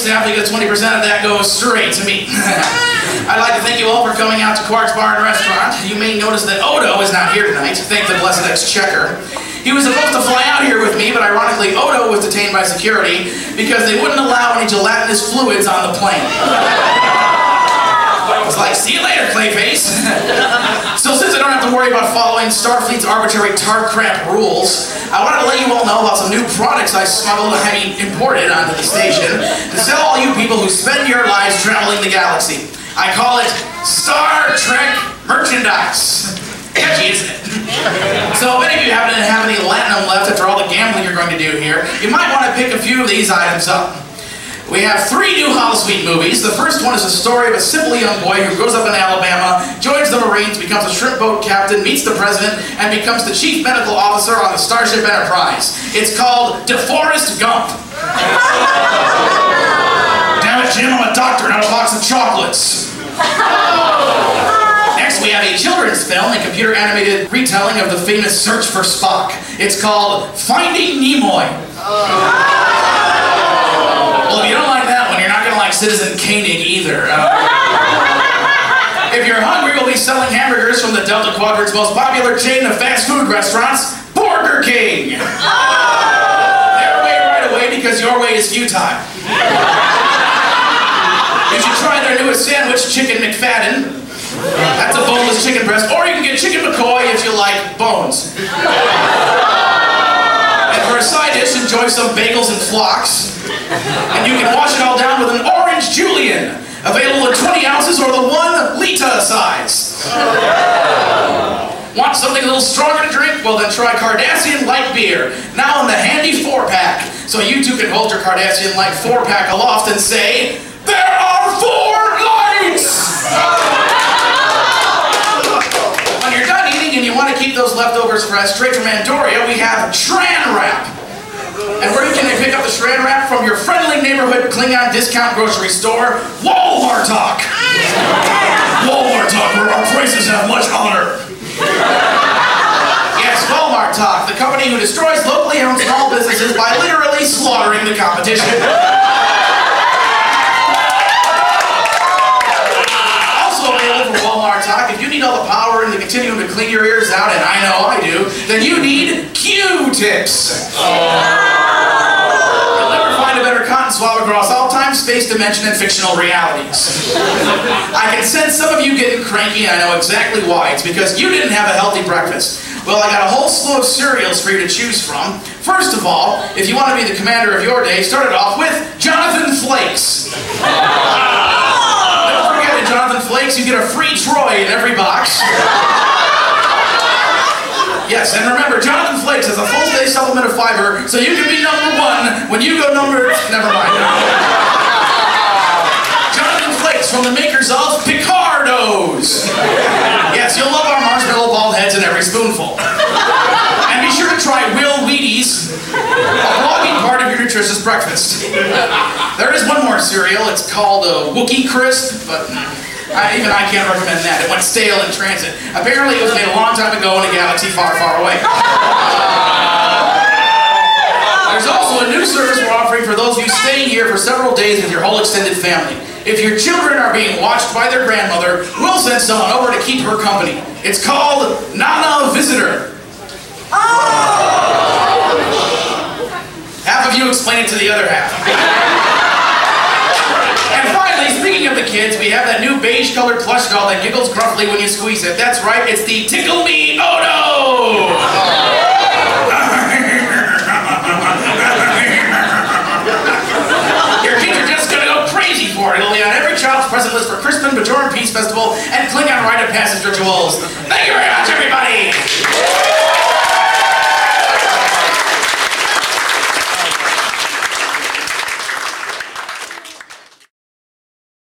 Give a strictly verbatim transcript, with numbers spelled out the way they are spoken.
staff because twenty percent of that goes straight to me. I'd like to thank you all for coming out to Quark's Bar and Restaurant. You may notice that Odo is not here tonight. Thank the blessed exchequer. He was supposed to fly out here with me, but ironically, Odo was detained by security because they wouldn't allow any gelatinous fluids on the plane. I was like, see you later, Clayface. So since I don't have to worry about following Starfleet's arbitrary tar crap rules, I wanted to let you all know about some new products I smuggled, I mean imported onto the station to sell all you people who spend your lives traveling the galaxy. I call it Star Trek merchandise. Catchy, isn't it? So if any of you happen to have any latinum left after all the gambling you're going to do here, you might want to pick a few of these items up. We have three new Holosuite movies. The first one is a story of a simple young boy who grows up in Alabama, joins the Marines, becomes a shrimp boat captain, meets the president, and becomes the chief medical officer on the Starship Enterprise. It's called DeForest Gump. Damn it, Jim, I'm a doctor, not a box of chocolates. Next, we have a children's film, a computer-animated retelling of the famous Search for Spock. It's called Finding Nimoy. Well, if you don't like that one, you're not going to like Citizen Koenig either. Uh, if you're hungry, we'll be selling hamburgers from the Delta Quadrant's most popular chain of fast food restaurants, Burger King. Their way right away because your way is futile. You should try their newest sandwich, Chicken McFadden. That's a boneless chicken breast, or you can get Chicken McCoy if you like bones. And for a side dish, enjoy some bagels and flocks. And you can wash it all down with an Orange Julian, available in twenty ounces or the one liter size. Want something a little stronger to drink? Well, then try Cardassian Light Beer, now in the handy four-pack. So you too can hold your Cardassian Light four-pack aloft and say, there are four lights! When you're done eating and you want to keep those leftovers fresh, straight from Andoria, we have Tran Wrap. And where can they pick up the Shred Wrap? From your friendly neighborhood Klingon discount grocery store, Walmartok. Walmartok, where our prices have much honor. Yes, Walmartok, the company who destroys locally owned small businesses by literally slaughtering the competition. Also available from Walmartok, if you need all the power in the continuum to clean your ears out, and I know I do, then you need Q-tips. You'll never find a better cotton swab across all time, space, dimension, and fictional realities. I can sense some of you getting cranky, and I know exactly why. It's because you didn't have a healthy breakfast. Well, I got a whole slew of cereals for you to choose from. First of all, if you want to be the commander of your day, start it off with Jonathan Flakes. Don't forget at Jonathan Flakes, you get a free Troy in every box. Yes, and remember, Jonathan Flakes has a full day supplement of fiber, so you can be number one when you go number... Never mind. Jonathan Flakes from the makers of Picardos. Yes, you'll love our marshmallow bald heads in every spoonful. And be sure to try Will Wheaties, a blogging part of your nutritious breakfast. There is one more cereal. It's called a Wookiee Crisp, but... I, even I can't recommend that. It went stale in transit. Apparently it was made a long time ago in a galaxy far, far away. There's also a new service we're offering for those of you staying here for several days with your whole extended family. If your children are being watched by their grandmother, we'll send someone over to keep her company. It's called Nana Visitor. Half of you explain it to the other half. And finally, speaking of the kids, we have that new beige-colored plush doll that giggles gruffly when you squeeze it. That's right, it's the Tickle Me Odo! Your kids are just gonna go crazy for it. It'll be on every child's present list for Crispin, Bajoran Peace Festival, and Klingon Rite of Passage rituals. Thank you very much!